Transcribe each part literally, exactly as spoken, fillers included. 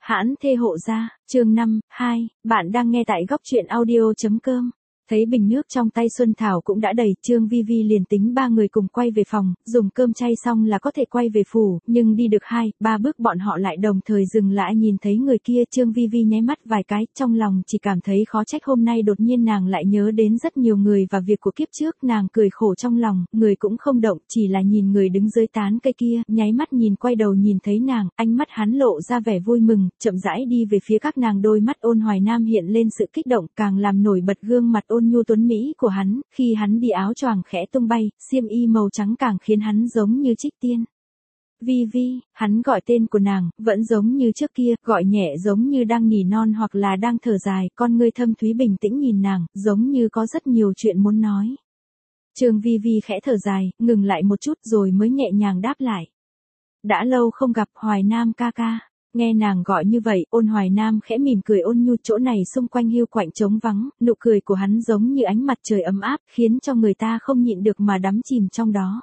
Hãn thê hộ gia, chương năm, hai, bạn đang nghe tại góc truyện audio chấm com. Thấy bình nước trong tay Xuân Thảo cũng đã đầy, Trương Vi Vi liền tính ba người cùng quay về phòng, dùng cơm chay xong là có thể quay về phủ, nhưng đi được hai, ba bước bọn họ lại đồng thời dừng lại nhìn thấy người kia. Trương Vi Vi nháy mắt vài cái, trong lòng chỉ cảm thấy khó trách hôm nay đột nhiên nàng lại nhớ đến rất nhiều người và việc của kiếp trước. Nàng cười khổ trong lòng, người cũng không động, chỉ là nhìn người đứng dưới tán cây kia, nháy mắt nhìn quay đầu nhìn thấy nàng, ánh mắt hắn lộ ra vẻ vui mừng, chậm rãi đi về phía các nàng. Đôi mắt Ôn Hoài Nam hiện lên sự kích động, càng làm nổi bật gương mặt ôn nhu tuấn mỹ của hắn, khi hắn đi áo choàng khẽ tung bay, xiêm y màu trắng càng khiến hắn giống như trích tiên. Vi Vi, hắn gọi tên của nàng, vẫn giống như trước kia, gọi nhẹ giống như đang nỉ non hoặc là đang thở dài, con ngươi thâm thúy bình tĩnh nhìn nàng, giống như có rất nhiều chuyện muốn nói. Trương Vi Vi khẽ thở dài, ngừng lại một chút rồi mới nhẹ nhàng đáp lại. Đã lâu không gặp, Hoài Nam ca ca. Nghe nàng gọi như vậy, Ôn Hoài Nam khẽ mỉm cười ôn nhu, chỗ này xung quanh hiu quạnh trống vắng, nụ cười của hắn giống như ánh mặt trời ấm áp, khiến cho người ta không nhịn được mà đắm chìm trong đó.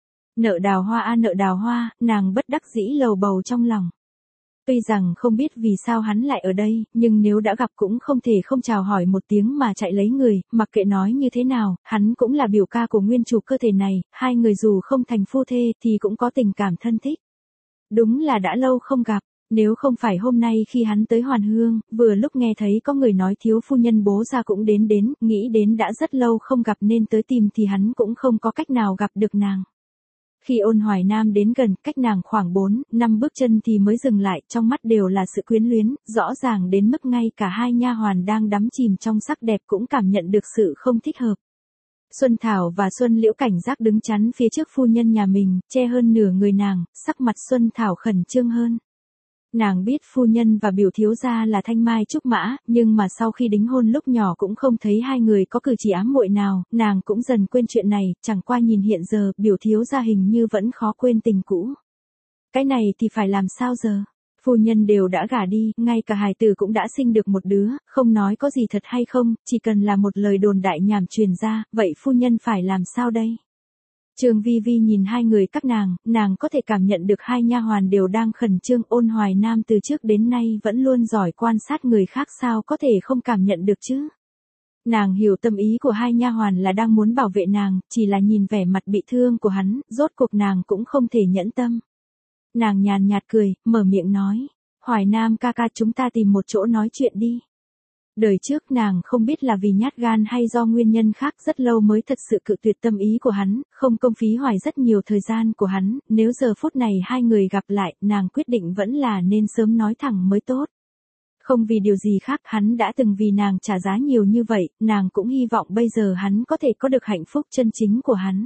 Nợ đào hoa a nợ đào hoa, nàng bất đắc dĩ lầu bầu trong lòng. Tuy rằng không biết vì sao hắn lại ở đây, nhưng nếu đã gặp cũng không thể không chào hỏi một tiếng mà chạy lấy người, mặc kệ nói như thế nào, hắn cũng là biểu ca của nguyên chủ cơ thể này, hai người dù không thành phu thê thì cũng có tình cảm thân thích. Đúng là đã lâu không gặp. Nếu không phải hôm nay khi hắn tới Hoàn Hương, vừa lúc nghe thấy có người nói thiếu phu nhân bố ra cũng đến đến, nghĩ đến đã rất lâu không gặp nên tới tìm thì hắn cũng không có cách nào gặp được nàng. Khi Ôn Hoài Nam đến gần, cách nàng khoảng bốn, năm bước chân thì mới dừng lại, trong mắt đều là sự quyến luyến, rõ ràng đến mức ngay cả hai nha hoàn đang đắm chìm trong sắc đẹp cũng cảm nhận được sự không thích hợp. Xuân Thảo và Xuân Liễu cảnh giác đứng chắn phía trước phu nhân nhà mình, che hơn nửa người nàng, sắc mặt Xuân Thảo khẩn trương hơn. Nàng biết phu nhân và biểu thiếu gia là thanh mai trúc mã, nhưng mà sau khi đính hôn lúc nhỏ cũng không thấy hai người có cử chỉ ám muội nào, nàng cũng dần quên chuyện này, chẳng qua nhìn hiện giờ, biểu thiếu gia hình như vẫn khó quên tình cũ. Cái này thì phải làm sao giờ? Phu nhân đều đã gả đi, ngay cả hài tử cũng đã sinh được một đứa, không nói có gì thật hay không, chỉ cần là một lời đồn đại nhảm truyền ra, vậy phu nhân phải làm sao đây? Trương Vi Vi nhìn hai người các nàng, nàng có thể cảm nhận được hai nha hoàn đều đang khẩn trương. Ôn Hoài Nam từ trước đến nay vẫn luôn giỏi quan sát người khác, sao có thể không cảm nhận được chứ? Nàng hiểu tâm ý của hai nha hoàn là đang muốn bảo vệ nàng, chỉ là nhìn vẻ mặt bị thương của hắn, rốt cuộc nàng cũng không thể nhẫn tâm. Nàng nhàn nhạt cười, mở miệng nói, Hoài Nam ca ca, chúng ta tìm một chỗ nói chuyện đi. Đời trước nàng không biết là vì nhát gan hay do nguyên nhân khác, rất lâu mới thật sự cự tuyệt tâm ý của hắn, không công phí hoài rất nhiều thời gian của hắn, nếu giờ phút này hai người gặp lại, nàng quyết định vẫn là nên sớm nói thẳng mới tốt. Không vì điều gì khác, hắn đã từng vì nàng trả giá nhiều như vậy, nàng cũng hy vọng bây giờ hắn có thể có được hạnh phúc chân chính của hắn.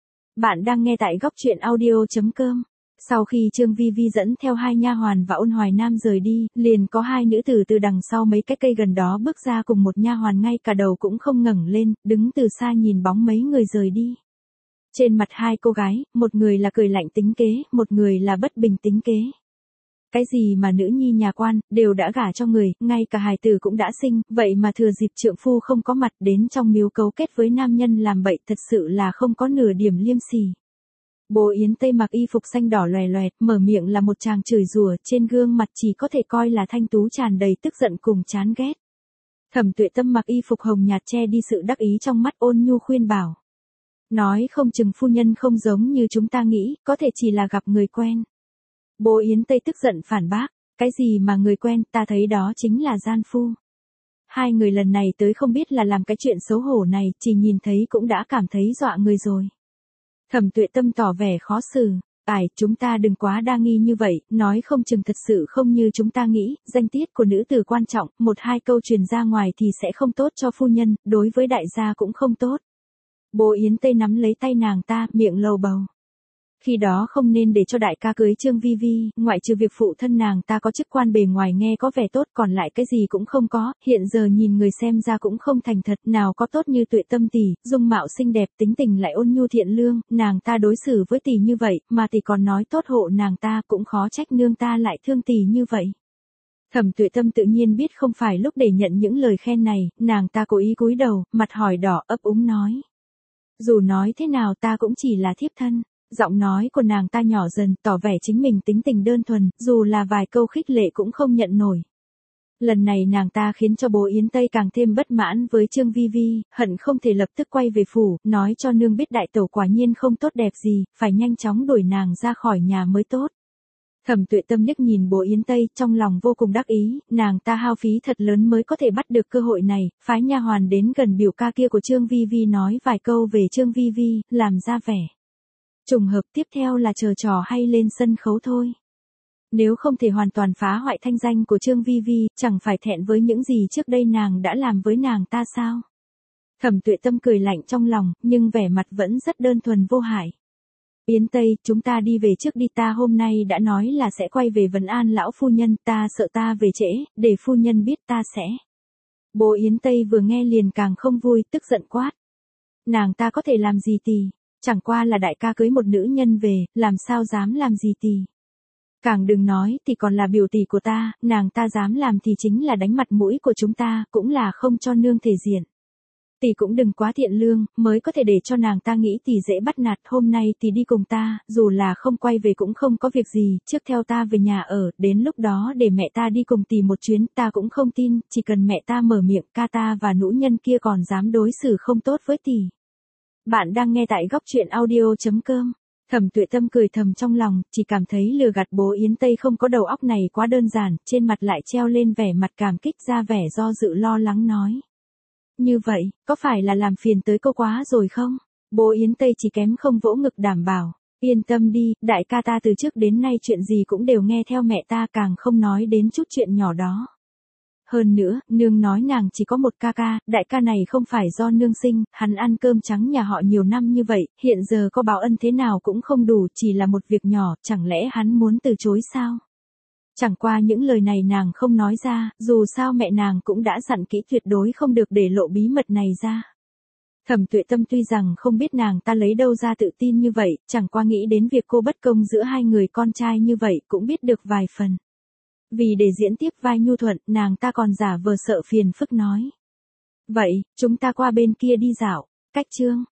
Bạn đang nghe tại góc truyện audio chấm com. Sau khi Trương Vi Vi dẫn theo hai nha hoàn và Ôn Hoài Nam rời đi, liền có hai nữ tử từ đằng sau mấy cái cây gần đó bước ra, cùng một nha hoàn ngay cả đầu cũng không ngẩng lên, đứng từ xa nhìn bóng mấy người rời đi. Trên mặt hai cô gái, một người là cười lạnh tính kế, một người là bất bình tính kế. Cái gì mà nữ nhi nhà quan, đều đã gả cho người, ngay cả hài tử cũng đã sinh, vậy mà thừa dịp trượng phu không có mặt đến trong miếu cấu kết với nam nhân làm bậy, thật sự là không có nửa điểm liêm sỉ. Bố Yến Tây mặc y phục xanh đỏ loè loẹt, mở miệng là một tràng chửi rủa, trên gương mặt chỉ có thể coi là thanh tú tràn đầy tức giận cùng chán ghét. Thẩm Tuệ Tâm mặc y phục hồng nhạt che đi sự đắc ý trong mắt, ôn nhu khuyên bảo. Nói không chừng phu nhân không giống như chúng ta nghĩ, có thể chỉ là gặp người quen. Bố Yến Tây tức giận phản bác, cái gì mà người quen, ta thấy đó chính là gian phu. Hai người lần này tới không biết là làm cái chuyện xấu hổ này, chỉ nhìn thấy cũng đã cảm thấy dọa người rồi. Thẩm Tuệ Tâm tỏ vẻ khó xử, ải, chúng ta đừng quá đa nghi như vậy, nói không chừng thật sự không như chúng ta nghĩ, danh tiết của nữ tử quan trọng, một hai câu truyền ra ngoài thì sẽ không tốt cho phu nhân, đối với đại gia cũng không tốt. Bố Yến Tây nắm lấy tay nàng ta, miệng lầu bầu. Khi đó không nên để cho đại ca cưới Trương Vi Vi, ngoại trừ việc phụ thân nàng ta có chức quan bề ngoài nghe có vẻ tốt, còn lại cái gì cũng không có, hiện giờ nhìn người xem ra cũng không thành thật, nào có tốt như Tuệ Tâm tỷ, dung mạo xinh đẹp, tính tình lại ôn nhu thiện lương, nàng ta đối xử với tỷ như vậy, mà tỷ còn nói tốt hộ nàng ta, cũng khó trách nương ta lại thương tỷ như vậy. Thẩm Tuệ Tâm tự nhiên biết không phải lúc để nhận những lời khen này, nàng ta cố ý cúi đầu, mặt hỏi đỏ ấp úng nói. Dù nói thế nào ta cũng chỉ là thiếp thân. Giọng nói của nàng ta nhỏ dần, tỏ vẻ chính mình tính tình đơn thuần, dù là vài câu khích lệ cũng không nhận nổi. Lần này nàng ta khiến cho bố Yến Tây càng thêm bất mãn với Trương Vi Vi, hận không thể lập tức quay về phủ, nói cho nương biết đại tẩu quả nhiên không tốt đẹp gì, phải nhanh chóng đuổi nàng ra khỏi nhà mới tốt. Thẩm Tuệ Tâm liếc nhìn bố Yến Tây, trong lòng vô cùng đắc ý, nàng ta hao phí thật lớn mới có thể bắt được cơ hội này, phái nha hoàn đến gần biểu ca kia của Trương Vi Vi nói vài câu về Trương Vi Vi, làm ra vẻ. Trùng hợp tiếp theo là chờ trò hay lên sân khấu thôi. Nếu không thể hoàn toàn phá hoại thanh danh của Trương Vi Vi, chẳng phải thẹn với những gì trước đây nàng đã làm với nàng ta sao? Thẩm Tuệ Tâm cười lạnh trong lòng, nhưng vẻ mặt vẫn rất đơn thuần vô hại. Yến Tây, chúng ta đi về trước đi, ta hôm nay đã nói là sẽ quay về vấn an lão phu nhân, ta sợ ta về trễ, để phu nhân biết ta sẽ. Bố Yến Tây vừa nghe liền càng không vui, tức giận quát. Nàng ta có thể làm gì tì, chẳng qua là đại ca cưới một nữ nhân về, làm sao dám làm gì tì. Càng đừng nói thì còn là biểu tỷ của ta, nàng ta dám làm thì chính là đánh mặt mũi của chúng ta, cũng là không cho nương thể diện. Tỷ cũng đừng quá thiện lương, mới có thể để cho nàng ta nghĩ tỷ dễ bắt nạt, hôm nay tỷ đi cùng ta, dù là không quay về cũng không có việc gì, trước theo ta về nhà ở, đến lúc đó để mẹ ta đi cùng tỷ một chuyến, ta cũng không tin, chỉ cần mẹ ta mở miệng, ca ta và nữ nhân kia còn dám đối xử không tốt với tỷ. Bạn đang nghe tại góc truyện audio chấm com. Thẩm Tuệ Tâm cười thầm trong lòng, chỉ cảm thấy lừa gạt bố Yến Tây không có đầu óc này quá đơn giản, trên mặt lại treo lên vẻ mặt cảm kích, ra vẻ do dự lo lắng nói. Như vậy, có phải là làm phiền tới cô quá rồi không? Bố Yến Tây chỉ kém không vỗ ngực đảm bảo, yên tâm đi, đại ca ta từ trước đến nay chuyện gì cũng đều nghe theo mẹ ta, càng không nói đến chút chuyện nhỏ đó. Hơn nữa, nương nói nàng chỉ có một ca ca, đại ca này không phải do nương sinh, hắn ăn cơm trắng nhà họ nhiều năm như vậy, hiện giờ có báo ân thế nào cũng không đủ, chỉ là một việc nhỏ, chẳng lẽ hắn muốn từ chối sao? Chẳng qua những lời này nàng không nói ra, dù sao mẹ nàng cũng đã dặn kỹ tuyệt đối không được để lộ bí mật này ra. Thẩm Tuệ Tâm tuy rằng không biết nàng ta lấy đâu ra tự tin như vậy, chẳng qua nghĩ đến việc cô bất công giữa hai người con trai như vậy cũng biết được vài phần. Vì để diễn tiếp vai nhu thuận, nàng ta còn giả vờ sợ phiền phức nói. Vậy, chúng ta qua bên kia đi dạo, cách Trương